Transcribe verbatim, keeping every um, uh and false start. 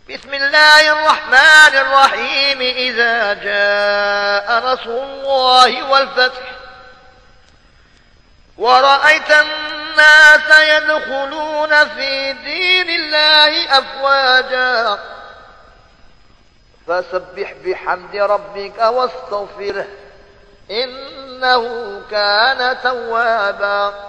بسم الله الرحمن الرحيم إذا جاء نصر الله والفتح ورأيت الناس يدخلون في دين الله أفواجا فسبح بحمد ربك واستغفره إنه كان توابا